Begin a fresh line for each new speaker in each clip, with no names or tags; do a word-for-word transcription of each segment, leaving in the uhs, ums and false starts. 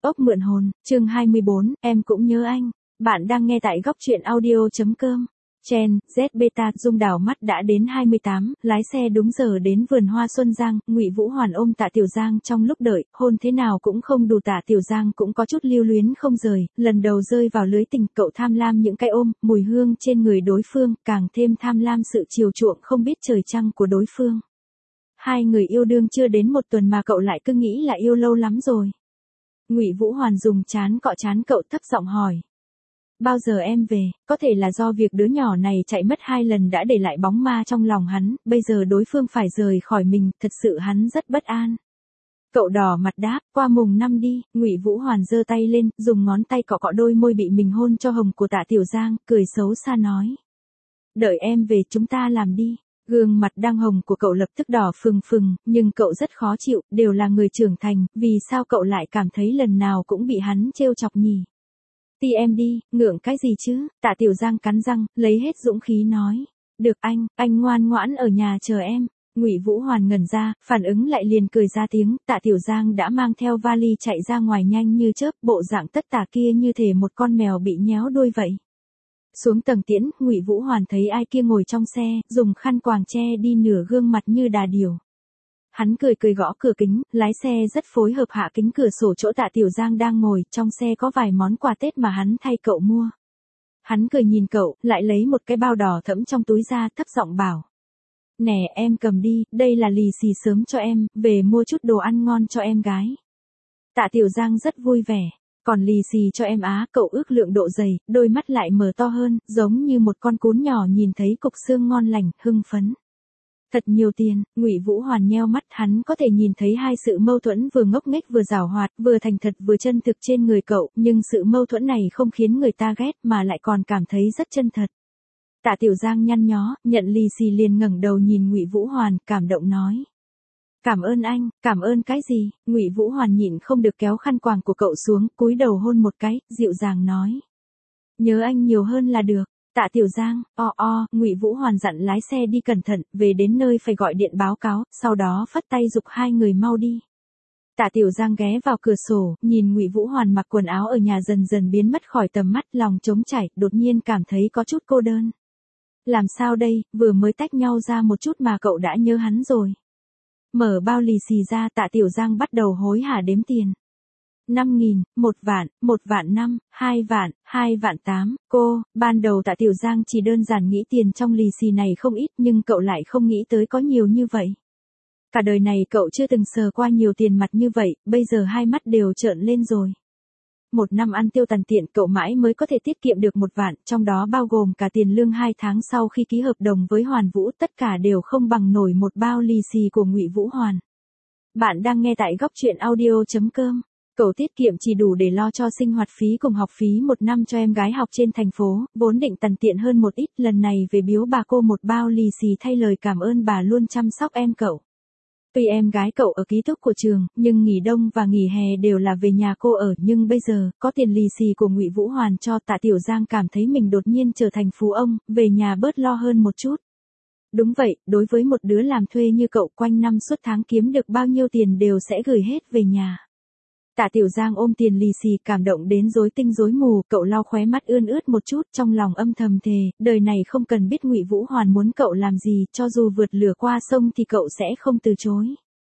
Ốc mượn hồn, chương hai mươi bốn, em cũng nhớ anh. Bạn đang nghe tại góc truyện audio.com. Chen, Z Beta, Dung đảo mắt đã đến hai mươi tám, lái xe đúng giờ đến vườn hoa Xuân Giang, Ngụy Vũ Hoàn ôm Tạ Tiểu Giang trong lúc đợi, hôn thế nào cũng không đủ. Tạ Tiểu Giang cũng có chút lưu luyến không rời, lần đầu rơi vào lưới tình, cậu tham lam những cái ôm, mùi hương trên người đối phương, càng thêm tham lam sự chiều chuộng không biết trời trăng của đối phương. Hai người yêu đương chưa đến một tuần mà cậu lại cứ nghĩ là yêu lâu lắm rồi. Ngụy Vũ Hoàn dùng trán cọ trán cậu, thấp giọng hỏi. Bao giờ em về? Có thể là do việc đứa nhỏ này chạy mất hai lần đã để lại bóng ma trong lòng hắn, bây giờ đối phương phải rời khỏi mình, thật sự hắn rất bất an. Cậu đỏ mặt đáp, qua mùng năm đi. Ngụy Vũ Hoàn giơ tay lên, dùng ngón tay cọ cọ đôi môi bị mình hôn cho hồng của Tạ Tiểu Giang, cười xấu xa nói. Đợi em về chúng ta làm đi. Gương mặt đang hồng của cậu lập tức đỏ phừng phừng, nhưng cậu rất khó chịu, đều là người trưởng thành, vì sao cậu lại cảm thấy lần nào cũng bị hắn trêu chọc nhỉ? Ti em đi, ngượng cái gì chứ? Tạ Tiểu Giang cắn răng, lấy hết dũng khí nói. Được anh, anh ngoan ngoãn ở nhà chờ em. Ngụy Vũ Hoàn ngẩn ra, phản ứng lại liền cười ra tiếng. Tạ Tiểu Giang đã mang theo vali chạy ra ngoài nhanh như chớp, bộ dạng tất tả kia như thể một con mèo bị nhéo đuôi vậy. Xuống tầng tiễn, Ngụy Vũ Hoàn thấy ai kia ngồi trong xe, dùng khăn quàng che đi nửa gương mặt như đà điểu. Hắn cười cười gõ cửa kính, lái xe rất phối hợp hạ kính cửa sổ chỗ Tạ Tiểu Giang đang ngồi, trong xe có vài món quà Tết mà hắn thay cậu mua. Hắn cười nhìn cậu, lại lấy một cái bao đỏ thẫm trong túi ra, thấp giọng bảo. Nè em cầm đi, đây là lì xì sớm cho em, về mua chút đồ ăn ngon cho em gái. Tạ Tiểu Giang rất vui vẻ. Còn lì xì cho em á, cậu ước lượng độ dày, đôi mắt lại mở to hơn, giống như một con cún nhỏ nhìn thấy cục xương ngon lành, hưng phấn. Thật nhiều tiền. Ngụy Vũ Hoàn nheo mắt, hắn có thể nhìn thấy hai sự mâu thuẫn vừa ngốc nghếch vừa giảo hoạt, vừa thành thật vừa chân thực trên người cậu, nhưng sự mâu thuẫn này không khiến người ta ghét mà lại còn cảm thấy rất chân thật. Tạ Tiểu Giang nhăn nhó, nhận lì xì liền ngẩng đầu nhìn Ngụy Vũ Hoàn, cảm động nói. Cảm ơn anh. Cảm ơn cái gì? Ngụy Vũ Hoàn nhịn không được kéo khăn quàng của cậu xuống, cúi đầu hôn một cái, dịu dàng nói. Nhớ anh nhiều hơn là được. Tạ Tiểu Giang, o o, Ngụy Vũ Hoàn dặn lái xe đi cẩn thận, về đến nơi phải gọi điện báo cáo, sau đó phất tay giục hai người mau đi. Tạ Tiểu Giang ghé vào cửa sổ, nhìn Ngụy Vũ Hoàn mặc quần áo ở nhà dần dần biến mất khỏi tầm mắt, lòng trống trải, đột nhiên cảm thấy có chút cô đơn. Làm sao đây, vừa mới tách nhau ra một chút mà cậu đã nhớ hắn rồi. Mở bao lì xì ra, Tạ Tiểu Giang bắt đầu hối hả đếm tiền. năm nghìn, một vạn, một vạn năm, hai vạn, hai vạn tám, cô, ban đầu Tạ Tiểu Giang chỉ đơn giản nghĩ tiền trong lì xì này không ít nhưng cậu lại không nghĩ tới có nhiều như vậy. Cả đời này cậu chưa từng sờ qua nhiều tiền mặt như vậy, bây giờ hai mắt đều trợn lên rồi. Một năm ăn tiêu tàn tiện cậu mãi mới có thể tiết kiệm được một vạn, trong đó bao gồm cả tiền lương hai tháng sau khi ký hợp đồng với Hoàn Vũ, tất cả đều không bằng nổi một bao lì xì của Ngụy Vũ Hoàn. Bạn đang nghe tại góc truyện audio.com. Cậu tiết kiệm chỉ đủ để lo cho sinh hoạt phí cùng học phí một năm cho em gái học trên thành phố, vốn định tằn tiện hơn một ít, lần này về biếu bà cô một bao lì xì thay lời cảm ơn bà luôn chăm sóc em cậu. Tuy em gái cậu ở ký túc của trường, nhưng nghỉ đông và nghỉ hè đều là về nhà cô ở, nhưng bây giờ, có tiền lì xì của Ngụy Vũ Hoàn cho, Tạ Tiểu Giang cảm thấy mình đột nhiên trở thành phú ông, về nhà bớt lo hơn một chút. Đúng vậy, đối với một đứa làm thuê như cậu, quanh năm suốt tháng kiếm được bao nhiêu tiền đều sẽ gửi hết về nhà. Tạ Tiểu Giang ôm tiền lì xì cảm động đến rối tinh rối mù, cậu lau khóe mắt ươn ướt một chút, trong lòng âm thầm thề, đời này không cần biết Ngụy Vũ Hoàn muốn cậu làm gì, cho dù vượt lửa qua sông thì cậu sẽ không từ chối.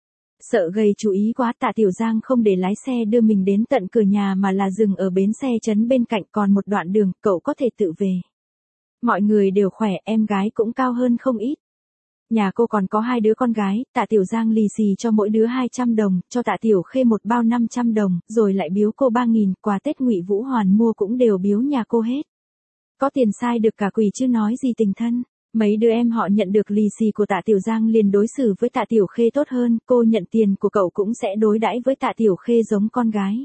Sợ gây chú ý quá, Tạ Tiểu Giang không để lái xe đưa mình đến tận cửa nhà mà là dừng ở bến xe trấn bên cạnh, còn một đoạn đường, cậu có thể tự về. Mọi người đều khỏe, em gái cũng cao hơn không ít. Nhà cô còn có hai đứa con gái, Tạ Tiểu Giang lì xì cho mỗi đứa hai trăm đồng, cho Tạ Tiểu Khê một bao năm trăm đồng, rồi lại biếu cô ba nghìn, quà Tết Ngụy Vũ Hoàn mua cũng đều biếu nhà cô hết. Có tiền sai được cả quỷ chứ nói gì tình thân. Mấy đứa em họ nhận được lì xì của Tạ Tiểu Giang liền đối xử với Tạ Tiểu Khê tốt hơn, cô nhận tiền của cậu cũng sẽ đối đãi với Tạ Tiểu Khê giống con gái.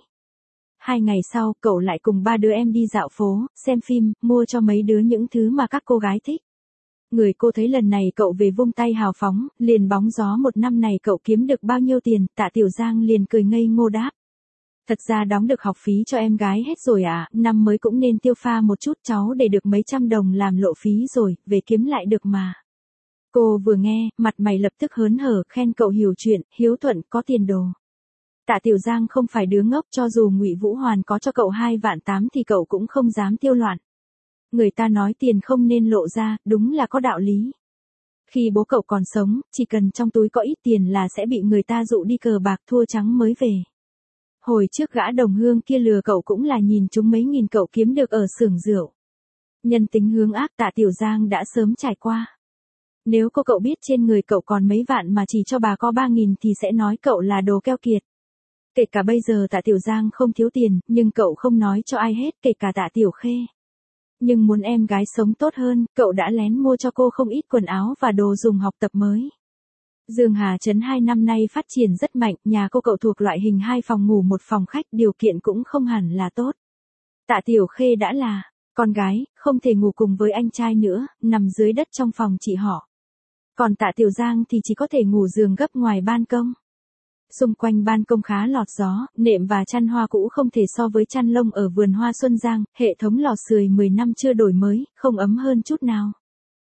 Hai ngày sau, cậu lại cùng ba đứa em đi dạo phố, xem phim, mua cho mấy đứa những thứ mà các cô gái thích. Người cô thấy lần này cậu về vung tay hào phóng, liền bóng gió một năm này cậu kiếm được bao nhiêu tiền, Tạ Tiểu Giang liền cười ngây ngô đáp. Thật ra đóng được học phí cho em gái hết rồi à, năm mới cũng nên tiêu pha một chút, cháu để được mấy trăm đồng làm lộ phí rồi, về kiếm lại được mà. Cô vừa nghe, mặt mày lập tức hớn hở, khen cậu hiểu chuyện, hiếu thuận, có tiền đồ. Tạ Tiểu Giang không phải đứa ngốc, cho dù Ngụy Vũ Hoàn có cho cậu hai vạn tám thì cậu cũng không dám tiêu loạn. Người ta nói tiền không nên lộ ra, đúng là có đạo lý. Khi bố cậu còn sống, chỉ cần trong túi có ít tiền là sẽ bị người ta dụ đi cờ bạc thua trắng mới về. Hồi trước gã đồng hương kia lừa cậu cũng là nhìn chúng mấy nghìn cậu kiếm được ở xưởng rượu. Nhân tính hướng ác Tạ Tiểu Giang đã sớm trải qua. Nếu cô cậu biết trên người cậu còn mấy vạn mà chỉ cho bà có ba nghìn thì sẽ nói cậu là đồ keo kiệt. Kể cả bây giờ Tạ Tiểu Giang không thiếu tiền, nhưng cậu không nói cho ai hết, kể cả Tạ Tiểu Khê. Nhưng muốn em gái sống tốt hơn, cậu đã lén mua cho cô không ít quần áo và đồ dùng học tập mới. Dương Hà Trấn hai năm nay phát triển rất mạnh, nhà cô cậu thuộc loại hình hai phòng ngủ một phòng khách, điều kiện cũng không hẳn là tốt. Tạ Tiểu Khê đã là con gái, không thể ngủ cùng với anh trai nữa, nằm dưới đất trong phòng chị họ. Còn Tạ Tiểu Giang thì chỉ có thể ngủ giường gấp ngoài ban công. Xung quanh ban công khá lọt gió, nệm và chăn hoa cũ không thể so với chăn lông ở vườn hoa Xuân Giang, hệ thống lò sưởi mười năm chưa đổi mới, không ấm hơn chút nào.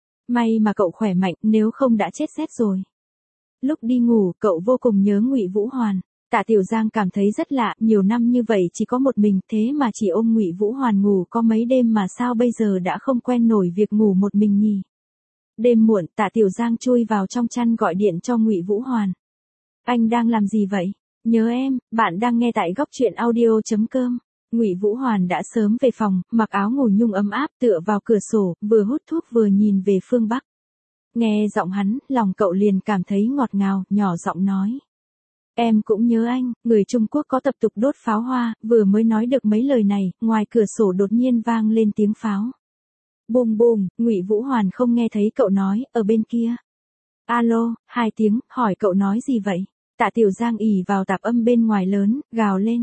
May mà cậu khỏe mạnh, nếu không đã chết rét rồi. Lúc đi ngủ, cậu vô cùng nhớ Ngụy Vũ Hoàn. Tạ Tiểu Giang cảm thấy rất lạ, nhiều năm như vậy chỉ có một mình, thế mà chỉ ôm Ngụy Vũ Hoàn ngủ có mấy đêm mà sao bây giờ đã không quen nổi việc ngủ một mình nhỉ. Đêm muộn, Tạ Tiểu Giang chui vào trong chăn gọi điện cho Ngụy Vũ Hoàn. Anh đang làm gì vậy? Nhớ em, bạn đang nghe tại góc truyện audio chấm com. Ngụy Vũ Hoàn đã sớm về phòng, mặc áo ngủ nhung ấm áp tựa vào cửa sổ, vừa hút thuốc vừa nhìn về phương Bắc. Nghe giọng hắn, lòng cậu liền cảm thấy ngọt ngào, nhỏ giọng nói. Em cũng nhớ anh, người Trung Quốc có tập tục đốt pháo hoa, vừa mới nói được mấy lời này, ngoài cửa sổ đột nhiên vang lên tiếng pháo. Bùm bùm, Ngụy Vũ Hoàn không nghe thấy cậu nói, ở bên kia. Alo, hai tiếng, hỏi cậu nói gì vậy? Tạ Tiểu Giang ỉ vào tạp âm bên ngoài lớn, gào lên.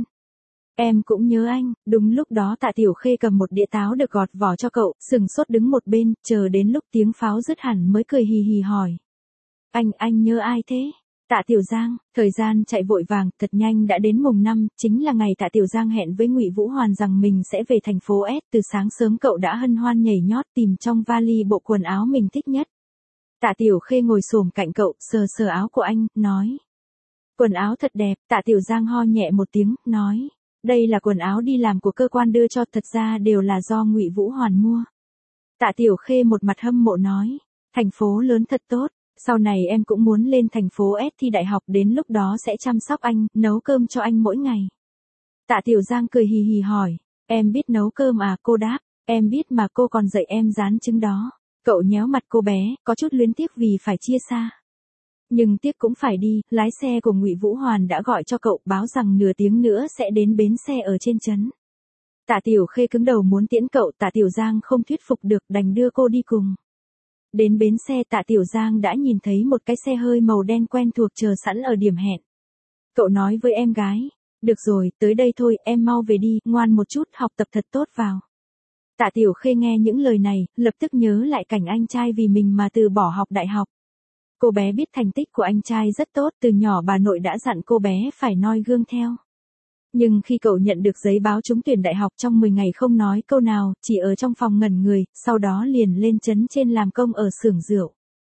Em cũng nhớ anh, đúng lúc đó Tạ Tiểu Khê cầm một đĩa táo được gọt vỏ cho cậu, sừng sốt đứng một bên, chờ đến lúc tiếng pháo dứt hẳn mới cười hì hì hỏi. Anh, anh nhớ ai thế? Tạ Tiểu Giang, thời gian chạy vội vàng, thật nhanh đã đến mùng năm, chính là ngày Tạ Tiểu Giang hẹn với Ngụy Vũ Hoàn rằng mình sẽ về thành phố S, từ sáng sớm cậu đã hân hoan nhảy nhót tìm trong vali bộ quần áo mình thích nhất. Tạ Tiểu Khê ngồi xổm cạnh cậu, sờ sờ áo của anh, nói. Quần áo thật đẹp, Tạ Tiểu Giang ho nhẹ một tiếng, nói. Đây là quần áo đi làm của cơ quan đưa cho, thật ra đều là do Ngụy Vũ Hoàn mua. Tạ Tiểu Khê một mặt hâm mộ nói. Thành phố lớn thật tốt, sau này em cũng muốn lên thành phố S thi đại học, đến lúc đó sẽ chăm sóc anh, nấu cơm cho anh mỗi ngày. Tạ Tiểu Giang cười hì hì hỏi. Em biết nấu cơm à? Cô đáp. Em biết mà, cô còn dạy em rán trứng đó. Cậu nhéo mặt cô bé, có chút luyến tiếc vì phải chia xa. Nhưng tiếc cũng phải đi, lái xe của Ngụy Vũ Hoàn đã gọi cho cậu, báo rằng nửa tiếng nữa sẽ đến bến xe ở trên trấn. Tạ Tiểu Khê cứng đầu muốn tiễn cậu, Tạ Tiểu Giang không thuyết phục được, đành đưa cô đi cùng. Đến bến xe Tạ Tiểu Giang đã nhìn thấy một cái xe hơi màu đen quen thuộc chờ sẵn ở điểm hẹn. Cậu nói với em gái, được rồi, tới đây thôi, em mau về đi, ngoan một chút, học tập thật tốt vào. Tạ Tiểu Khê nghe những lời này, lập tức nhớ lại cảnh anh trai vì mình mà từ bỏ học đại học. Cô bé biết thành tích của anh trai rất tốt, từ nhỏ bà nội đã dặn cô bé phải noi gương theo. Nhưng khi cậu nhận được giấy báo trúng tuyển đại học trong mười ngày không nói câu nào, chỉ ở trong phòng ngẩn người, sau đó liền lên trấn trên làm công ở xưởng rượu.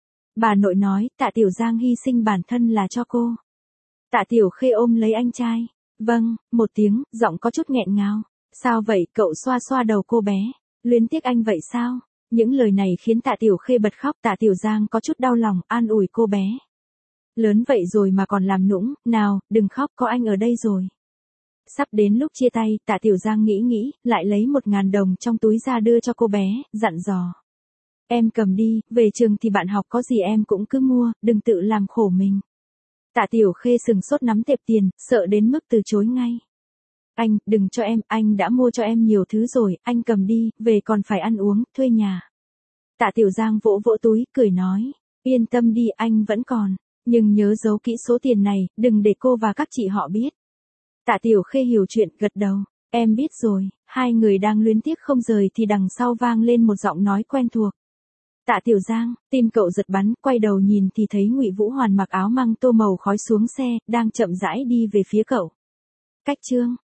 Bà nội nói, Tạ Tiểu Giang hy sinh bản thân là cho cô. Tạ Tiểu Khê ôm lấy anh trai. Vâng, một tiếng, giọng có chút nghẹn ngào. Sao vậy? Cậu xoa xoa đầu cô bé. Luyến tiếc anh vậy sao? Những lời này khiến Tạ Tiểu Khê bật khóc. Tạ Tiểu Giang có chút đau lòng, an ủi cô bé. Lớn vậy rồi mà còn làm nũng, nào, đừng khóc, có anh ở đây rồi. Sắp đến lúc chia tay, Tạ Tiểu Giang nghĩ nghĩ, lại lấy một ngàn đồng trong túi ra đưa cho cô bé, dặn dò. Em cầm đi, về trường thì bạn học có gì em cũng cứ mua, đừng tự làm khổ mình. Tạ Tiểu Khê sừng sốt nắm tệp tiền, sợ đến mức từ chối ngay. Anh, đừng cho em, anh đã mua cho em nhiều thứ rồi, anh cầm đi, về còn phải ăn uống, thuê nhà. Tạ Tiểu Giang vỗ vỗ túi, cười nói, yên tâm đi, anh vẫn còn, nhưng nhớ giấu kỹ số tiền này, đừng để cô và các chị họ biết. Tạ Tiểu Khê hiểu chuyện, gật đầu, em biết rồi. Hai người đang luyến tiếc không rời thì đằng sau vang lên một giọng nói quen thuộc. Tạ Tiểu Giang, tim cậu giật bắn, quay đầu nhìn thì thấy Ngụy Vũ Hoàn mặc áo măng tô màu khói xuống xe, đang chậm rãi đi về phía cậu. Cách chương